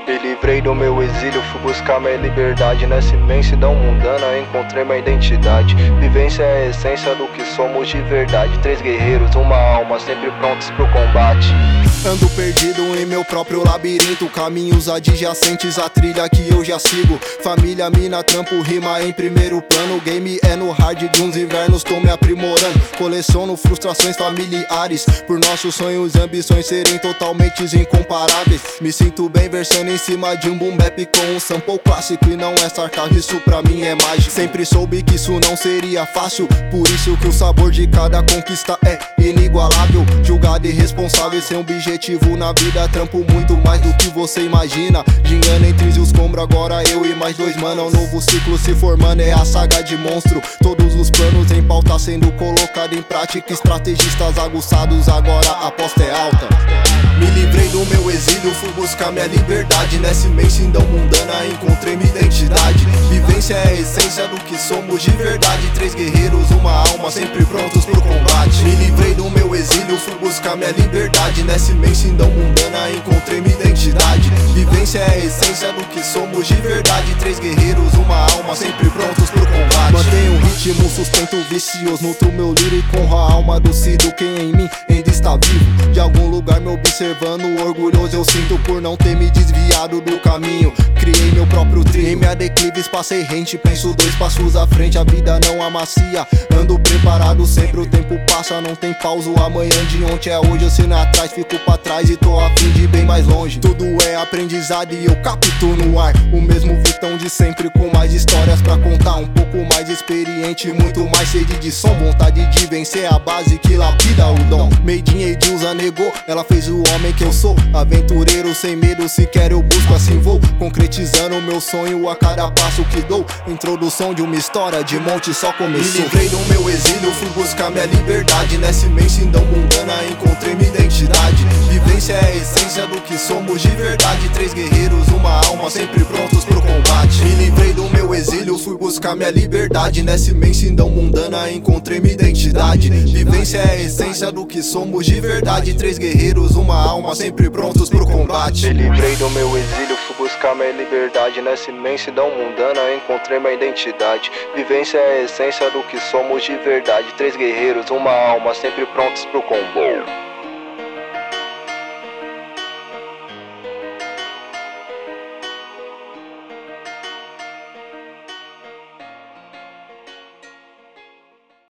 Me livrei do meu exílio, fui buscar minha liberdade. Nessa imensidão mundana encontrei minha identidade. Vivência é a essência do que somos de verdade. 3 guerreiros, uma alma, sempre prontos pro combate. Ando perdido em meu próprio labirinto, caminhos adjacentes à trilha que eu já sigo. Família, mina, trampo, rima em primeiro plano. Game é no hard de uns invernos, tô me aprimorando. Coleciono frustrações familiares, por nossos sonhos e ambições serem totalmente incomparáveis. Me sinto bem versando em cima de um boom bap com um sample clássico. E não é sarcasmo, isso pra mim é mágico. Sempre soube que isso não seria fácil, por isso que o sabor de cada conquista é inigualável. Julgado irresponsável sem objetivo na vida, trampo muito mais do que você imagina. Gingando entre os escombros, agora eu e mais 2 mano. É um novo ciclo se formando, é a saga de monstro. Todos os planos em pauta sendo colocado em prática. Estrategistas aguçados, agora a aposta é alta. Me livrei do meu exílio, fui buscar minha liberdade. Nessa imensidão mundana encontrei minha identidade. Vivência é a essência do que somos de verdade. 3 guerreiros, uma alma, sempre prontos pro combate. Me livrei do meu exílio, fui buscar minha liberdade. Nessa imensidão mundana encontrei minha identidade. Vivência é a essência do que somos de verdade. 3 guerreiros, uma alma, sempre prontos pro combate. Mantenho um ritmo, sustento vicioso, nutro meu lírico, honro a alma do Cido. Quem em mim ainda está vivo, de algum lugar me observando, orgulhoso eu sinto por não ter me desviado do caminho. Criei meu próprio trilho, em minha declives passei rente, penso 2 passos à frente, a vida não amacia. Ando preparado sempre, o tempo passa, não tem pausa. O amanhã de ontem é hoje, eu sendo atrás, fico pra trás e tô a fim de ir bem mais longe. Tudo é aprendizado e eu capto no ar, o mesmo Vitão de sempre, com mais histórias pra contar. Um pouco mais experiente, muito mais sede de som, vontade de vencer, a base que lapida o dom. Made in Edilza negou, ela fez o homem que eu sou. Aventureiro sem medo, se quer eu busco, assim vou concretizando o meu sonho a cada passo que dou. Introdução de uma história de monte só começou. Me livrei do meu exílio, fui buscar minha liberdade. Nessa imensidão mundana encontrei minha identidade. Vivência é a essência do que somos de verdade. 3 guerreiros, uma alma, sempre prontos pro combate. Me livrei do meu exílio, fui buscar minha liberdade. Nessa imensidão mundana encontrei minha identidade. Vivência é a essência do que somos de verdade. 3 guerreiros, uma alma, sempre prontos pro combate. Me livrei do meu exílio, fui buscar minha liberdade. Nessa imensidão mundana encontrei minha identidade. Vivência é a essência do que somos de verdade. 3 guerreiros, uma alma, sempre prontos pro combo.